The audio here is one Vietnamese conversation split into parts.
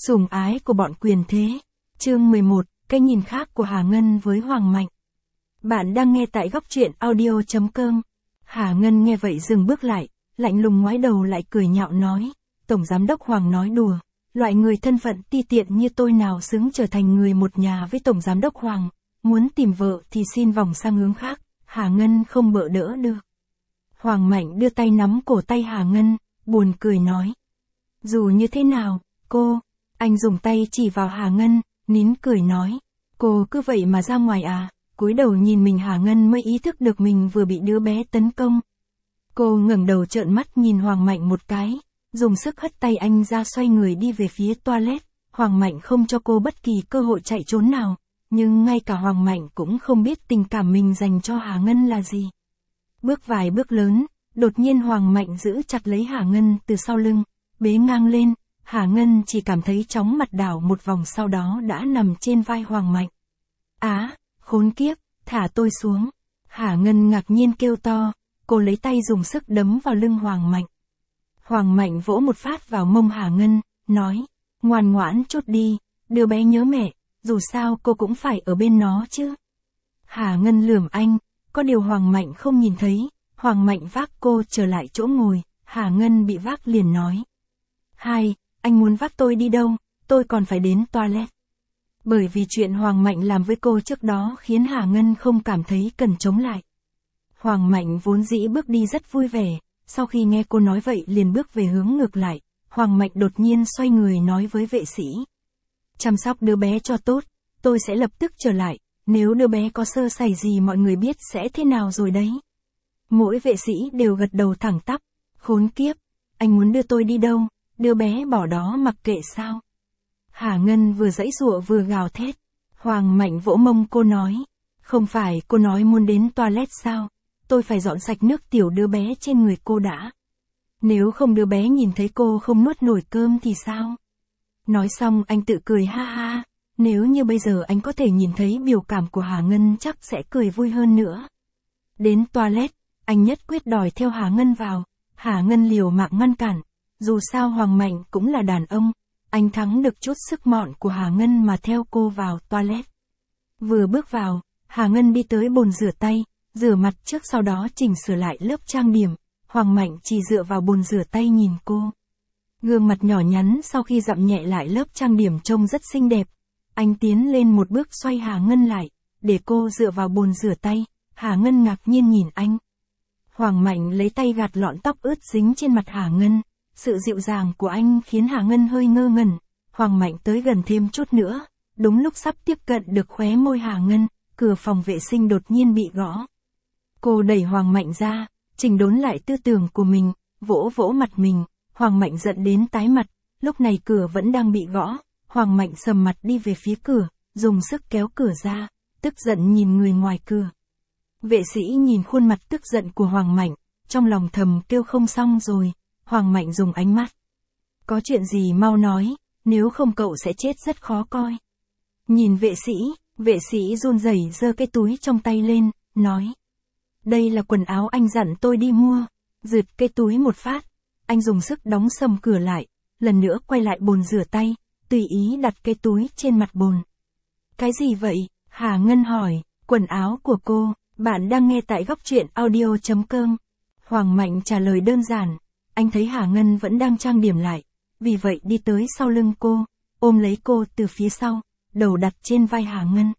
Sủng ái của bọn quyền thế. Chương 11, cái nhìn khác của Hà Ngân với Hoàng Mạnh. Bạn đang nghe tại góc truyện audio.com. Hà Ngân nghe vậy dừng bước lại, lạnh lùng ngoái đầu lại cười nhạo nói, Tổng Giám đốc Hoàng nói đùa, loại người thân phận ti tiện như tôi nào xứng trở thành người một nhà với Tổng Giám đốc Hoàng, muốn tìm vợ thì xin vòng sang hướng khác, Hà Ngân không bỡ đỡ được. Hoàng Mạnh đưa tay nắm cổ tay Hà Ngân, buồn cười nói. Dù như thế nào, cô, anh dùng tay chỉ vào Hà Ngân, nín cười nói, cô cứ vậy mà ra ngoài à, cúi đầu nhìn mình Hà Ngân mới ý thức được mình vừa bị đứa bé tấn công. Cô ngẩng đầu trợn mắt nhìn Hoàng Mạnh một cái, dùng sức hất tay anh ra xoay người đi về phía toilet, Hoàng Mạnh không cho cô bất kỳ cơ hội chạy trốn nào, nhưng ngay cả Hoàng Mạnh cũng không biết tình cảm mình dành cho Hà Ngân là gì. Bước vài bước lớn, đột nhiên Hoàng Mạnh giữ chặt lấy Hà Ngân từ sau lưng, bế ngang lên, Hà Ngân chỉ cảm thấy chóng mặt đảo một vòng sau đó đã nằm trên vai Hoàng Mạnh. Á, khốn kiếp, thả tôi xuống. Hà Ngân ngạc nhiên kêu to, cô lấy tay dùng sức đấm vào lưng Hoàng Mạnh. Hoàng Mạnh vỗ một phát vào mông Hà Ngân, nói, ngoan ngoãn chút đi, đứa bé nhớ mẹ, dù sao cô cũng phải ở bên nó chứ. Hà Ngân lườm anh, có điều Hoàng Mạnh không nhìn thấy, Hoàng Mạnh vác cô trở lại chỗ ngồi, Hà Ngân bị vác liền nói. Hai, anh muốn vác tôi đi đâu, tôi còn phải đến toilet. Bởi vì chuyện Hoàng Mạnh làm với cô trước đó khiến Hà Ngân không cảm thấy cần chống lại. Hoàng Mạnh vốn dĩ bước đi rất vui vẻ, sau khi nghe cô nói vậy liền bước về hướng ngược lại, Hoàng Mạnh đột nhiên xoay người nói với vệ sĩ. Chăm sóc đứa bé cho tốt, tôi sẽ lập tức trở lại, nếu đứa bé có sơ sẩy gì mọi người biết sẽ thế nào rồi đấy. Mỗi vệ sĩ đều gật đầu thẳng tắp, khốn kiếp, anh muốn đưa tôi đi đâu, đứa bé bỏ đó mặc kệ sao. Hà Ngân vừa giãy giụa vừa gào thét, Hoàng Mạnh vỗ mông cô nói, không phải cô nói muốn đến toilet sao, tôi phải dọn sạch nước tiểu đứa bé trên người cô đã. Nếu không đứa bé nhìn thấy cô không nuốt nổi cơm thì sao? Nói xong anh tự cười ha ha, nếu như bây giờ anh có thể nhìn thấy biểu cảm của Hà Ngân chắc sẽ cười vui hơn nữa. Đến toilet, anh nhất quyết đòi theo Hà Ngân vào, Hà Ngân liều mạng ngăn cản, dù sao Hoàng Mạnh cũng là đàn ông, anh thắng được chút sức mọn của Hà Ngân mà theo cô vào toilet. Vừa bước vào, Hà Ngân đi tới bồn rửa tay, rửa mặt trước sau đó chỉnh sửa lại lớp trang điểm, Hoàng Mạnh chỉ dựa vào bồn rửa tay nhìn cô. Gương mặt nhỏ nhắn sau khi dặm nhẹ lại lớp trang điểm trông rất xinh đẹp. Anh tiến lên một bước xoay Hà Ngân lại, để cô dựa vào bồn rửa tay, Hà Ngân ngạc nhiên nhìn anh. Hoàng Mạnh lấy tay gạt lọn tóc ướt dính trên mặt Hà Ngân, sự dịu dàng của anh khiến Hà Ngân hơi ngơ ngẩn, Hoàng Mạnh tới gần thêm chút nữa, đúng lúc sắp tiếp cận được khóe môi Hà Ngân, cửa phòng vệ sinh đột nhiên bị gõ. Cô đẩy Hoàng Mạnh ra, chỉnh đốn lại tư tưởng của mình, vỗ vỗ mặt mình, Hoàng Mạnh giận đến tái mặt, lúc này cửa vẫn đang bị gõ, Hoàng Mạnh sầm mặt đi về phía cửa, dùng sức kéo cửa ra, tức giận nhìn người ngoài cửa. Vệ sĩ nhìn khuôn mặt tức giận của Hoàng Mạnh, trong lòng thầm kêu không xong rồi, Hoàng Mạnh dùng ánh mắt. Có chuyện gì mau nói, nếu không cậu sẽ chết rất khó coi. Nhìn vệ sĩ run rẩy giơ cái túi trong tay lên, nói. Đây là quần áo anh dặn tôi đi mua, rượt cái túi một phát, anh dùng sức đóng sầm cửa lại, lần nữa quay lại bồn rửa tay, tùy ý đặt cái túi trên mặt bồn. Cái gì vậy? Hà Ngân hỏi, quần áo của cô, bạn đang nghe tại góc truyện audio.com. Hoàng Mạnh trả lời đơn giản, anh thấy Hà Ngân vẫn đang trang điểm lại, vì vậy đi tới sau lưng cô, ôm lấy cô từ phía sau, đầu đặt trên vai Hà Ngân.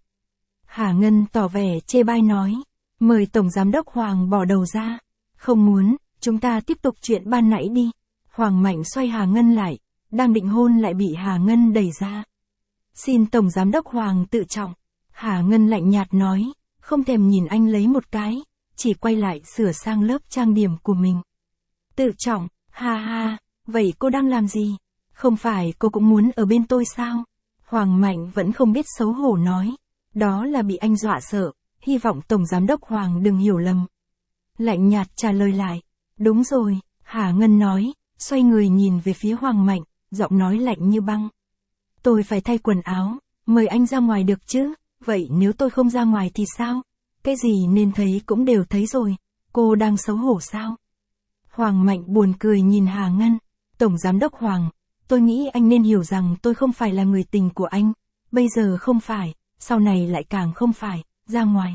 Hà Ngân tỏ vẻ chê bai nói, mời Tổng Giám đốc Hoàng bỏ đầu ra. Không muốn, chúng ta tiếp tục chuyện ban nãy đi. Hoàng Mạnh xoay Hà Ngân lại, đang định hôn lại bị Hà Ngân đẩy ra. Xin Tổng Giám đốc Hoàng tự trọng. Hà Ngân lạnh nhạt nói, không thèm nhìn anh lấy một cái, chỉ quay lại sửa sang lớp trang điểm của mình. Tự trọng, ha ha, vậy cô đang làm gì? Không phải cô cũng muốn ở bên tôi sao? Hoàng Mạnh vẫn không biết xấu hổ nói, đó là bị anh dọa sợ, hy vọng Tổng Giám đốc Hoàng đừng hiểu lầm. Lạnh nhạt trả lời lại, đúng rồi, Hà Ngân nói, xoay người nhìn về phía Hoàng Mạnh, giọng nói lạnh như băng. Tôi phải thay quần áo, mời anh ra ngoài được chứ, vậy nếu tôi không ra ngoài thì sao? Cái gì nên thấy cũng đều thấy rồi, cô đang xấu hổ sao? Hoàng Mạnh buồn cười nhìn Hà Ngân, Tổng Giám đốc Hoàng, tôi nghĩ anh nên hiểu rằng tôi không phải là người tình của anh. Bây giờ không phải, sau này lại càng không phải, ra ngoài.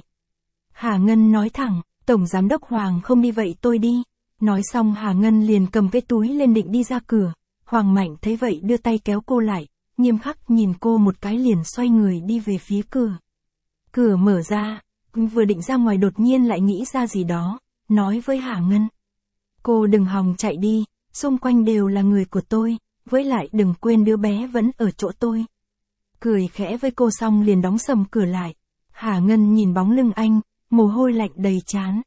Hà Ngân nói thẳng, Tổng Giám đốc Hoàng không đi vậy tôi đi. Nói xong Hà Ngân liền cầm cái túi lên định đi ra cửa. Hoàng Mạnh thấy vậy đưa tay kéo cô lại, nghiêm khắc nhìn cô một cái liền xoay người đi về phía cửa. Cửa mở ra, vừa định ra ngoài đột nhiên lại nghĩ ra gì đó, nói với Hà Ngân. Cô đừng hòng chạy đi, xung quanh đều là người của tôi, với lại đừng quên đứa bé vẫn ở chỗ tôi. Cười khẽ với cô xong liền đóng sầm cửa lại. Hà Ngân nhìn bóng lưng anh, mồ hôi lạnh đầy trán.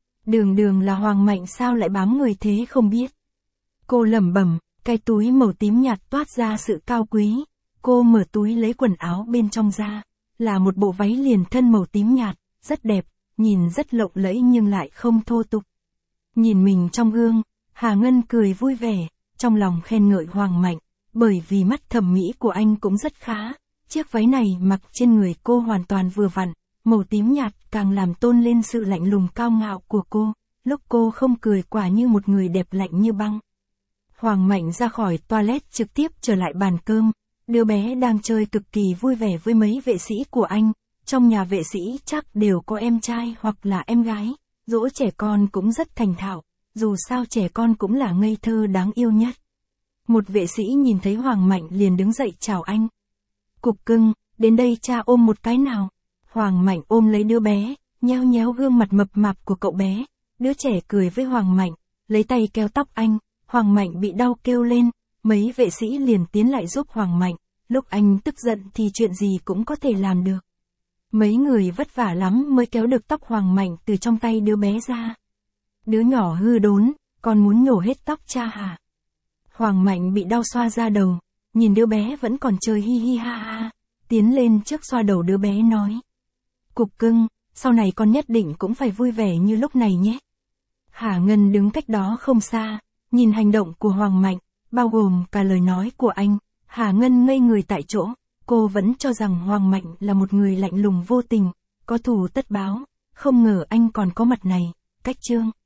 Đường là Hoàng Mạnh sao lại bám người thế không biết. Cô lẩm bẩm, cái túi màu tím nhạt toát ra sự cao quý. Cô mở túi lấy quần áo bên trong ra, là một bộ váy liền thân màu tím nhạt, rất đẹp, nhìn rất lộng lẫy nhưng lại không thô tục. Nhìn mình trong gương, Hà Ngân cười vui vẻ, trong lòng khen ngợi Hoàng Mạnh, bởi vì mắt thẩm mỹ của anh cũng rất khá. Chiếc váy này mặc trên người cô hoàn toàn vừa vặn, màu tím nhạt càng làm tôn lên sự lạnh lùng cao ngạo của cô, lúc cô không cười quả như một người đẹp lạnh như băng. Hoàng Mạnh ra khỏi toilet trực tiếp trở lại bàn cơm, đứa bé đang chơi cực kỳ vui vẻ với mấy vệ sĩ của anh, trong nhà vệ sĩ chắc đều có em trai hoặc là em gái, dỗ trẻ con cũng rất thành thạo, dù sao trẻ con cũng là ngây thơ đáng yêu nhất. Một vệ sĩ nhìn thấy Hoàng Mạnh liền đứng dậy chào anh. Cục cưng, đến đây cha ôm một cái nào. Hoàng Mạnh ôm lấy đứa bé, nhéo nhéo gương mặt mập mạp của cậu bé. Đứa trẻ cười với Hoàng Mạnh, lấy tay kéo tóc anh. Hoàng Mạnh bị đau kêu lên, mấy vệ sĩ liền tiến lại giúp Hoàng Mạnh. Lúc anh tức giận thì chuyện gì cũng có thể làm được. Mấy người vất vả lắm mới kéo được tóc Hoàng Mạnh từ trong tay đứa bé ra. Đứa nhỏ hư đốn, con muốn nhổ hết tóc cha hả? Hoàng Mạnh bị đau xoa ra đầu, nhìn đứa bé vẫn còn chơi hi hi ha ha, tiến lên trước xoa đầu đứa bé nói. Cục cưng, sau này con nhất định cũng phải vui vẻ như lúc này nhé. Hà Ngân đứng cách đó không xa, nhìn hành động của Hoàng Mạnh, bao gồm cả lời nói của anh, Hà Ngân ngây người tại chỗ, cô vẫn cho rằng Hoàng Mạnh là một người lạnh lùng vô tình, có thù tất báo, không ngờ anh còn có mặt này, cách chương.